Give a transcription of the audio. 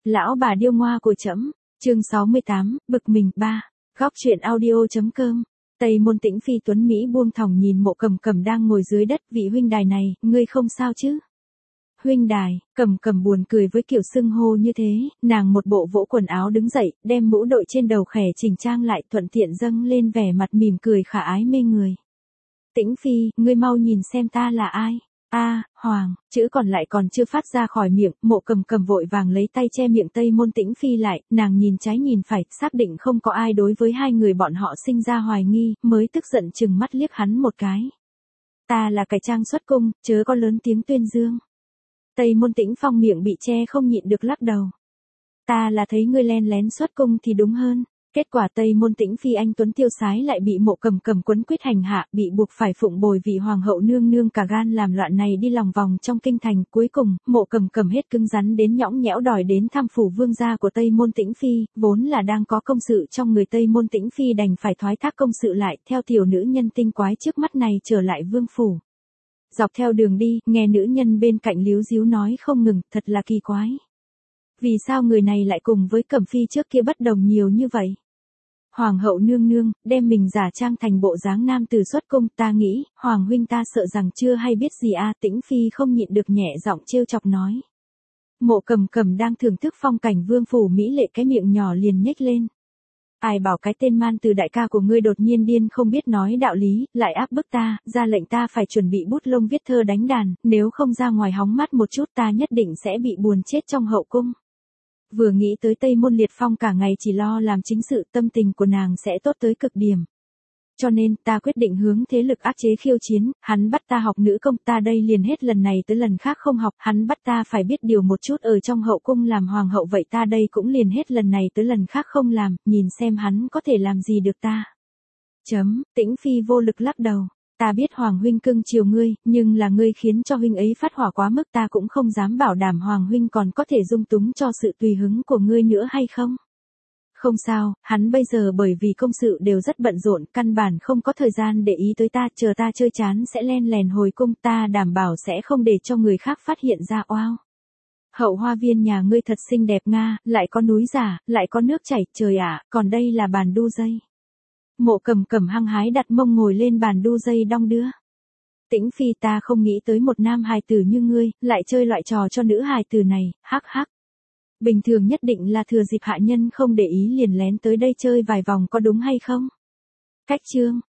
lão bà điêu ngoa của trẫm. Chương 68, bực mình 3. Góc truyện audio.com. Tây Môn Tĩnh Phi tuấn Mỹ buông thòng nhìn Mộ Cầm Cầm đang ngồi dưới đất, vị huynh đài này, ngươi không sao chứ? Huynh đài, Cầm Cầm buồn cười với kiểu xưng hô như thế, nàng một bộ vỗ quần áo đứng dậy, đem mũ đội trên đầu khẽ chỉnh trang lại, thuận tiện dâng lên vẻ mặt mỉm cười khả ái mê người. Tĩnh Phi, ngươi mau nhìn xem ta là ai? Hoàng, chữ còn lại còn chưa phát ra khỏi miệng, Mộ Cầm Cầm vội vàng lấy tay che miệng Tây Môn Tĩnh Phi lại, nàng nhìn trái nhìn phải, xác định không có ai đối với hai người bọn họ sinh ra hoài nghi, mới tức giận chừng mắt liếc hắn một cái. Ta là cải trang xuất cung, chớ có lớn tiếng tuyên dương. Tây Môn Tĩnh Phong miệng bị che không nhịn được lắc đầu. Ta là thấy ngươi len lén xuất cung thì đúng hơn. Kết quả Tây Môn Tĩnh Phi anh tuấn tiêu sái lại bị Mộ Cầm Cầm quấn quyết hành hạ, bị buộc phải phụng bồi vị hoàng hậu nương nương cả gan làm loạn này đi lòng vòng trong kinh thành. Cuối cùng, Mộ Cầm Cầm hết cứng rắn đến nhõng nhẽo đòi đến thăm phủ vương gia của Tây Môn Tĩnh Phi, vốn là đang có công sự trong người Tây Môn Tĩnh Phi đành phải thoái thác công sự lại, theo tiểu nữ nhân tinh quái trước mắt này trở lại vương phủ. Dọc theo đường đi, nghe nữ nhân bên cạnh líu díu nói không ngừng, thật là kỳ quái. Vì sao người này lại cùng với Cẩm Phi trước kia bất đồng nhiều như vậy? Hoàng hậu nương nương, đem mình giả trang thành bộ dáng nam tử xuất cung, ta nghĩ, Hoàng huynh ta sợ rằng chưa hay biết gì Tĩnh Phi không nhịn được nhẹ giọng trêu chọc nói. Mộ Cầm Cầm đang thưởng thức phong cảnh vương phủ mỹ lệ, cái miệng nhỏ liền nhếch lên. Ai bảo cái tên man từ đại ca của ngươi đột nhiên điên không biết nói đạo lý, lại áp bức ta, ra lệnh ta phải chuẩn bị bút lông viết thơ đánh đàn, nếu không ra ngoài hóng mát một chút ta nhất định sẽ bị buồn chết trong hậu cung. Vừa nghĩ tới Tây Môn Liệt Phong cả ngày chỉ lo làm chính sự, tâm tình của nàng sẽ tốt tới cực điểm. Cho nên, ta quyết định hướng thế lực áp chế khiêu chiến, hắn bắt ta học nữ công, ta đây liền hết lần này tới lần khác không học, hắn bắt ta phải biết điều một chút ở trong hậu cung làm hoàng hậu, vậy ta đây cũng liền hết lần này tới lần khác không làm, nhìn xem hắn có thể làm gì được ta. Tĩnh Phi vô lực lắc đầu. Ta biết Hoàng huynh cưng chiều ngươi, nhưng là ngươi khiến cho huynh ấy phát hỏa quá mức, ta cũng không dám bảo đảm Hoàng huynh còn có thể dung túng cho sự tùy hứng của ngươi nữa hay không. Không sao, hắn bây giờ bởi vì công sự đều rất bận rộn, căn bản không có thời gian để ý tới ta, chờ ta chơi chán sẽ len lèn hồi cung, ta đảm bảo sẽ không để cho người khác phát hiện ra. Oao. Hậu hoa viên nhà ngươi thật xinh đẹp nga, lại có núi giả, lại có nước chảy, trời ạ, còn đây là bàn đu dây. Mộ Cầm Cầm hăng hái đặt mông ngồi lên bàn đu dây đong đưa. Tĩnh Phi, ta không nghĩ tới một nam hài tử như ngươi, lại chơi loại trò cho nữ hài tử này, hắc hắc. Bình thường nhất định là thừa dịp hạ nhân không để ý liền lén tới đây chơi vài vòng có đúng hay không? Cách chương,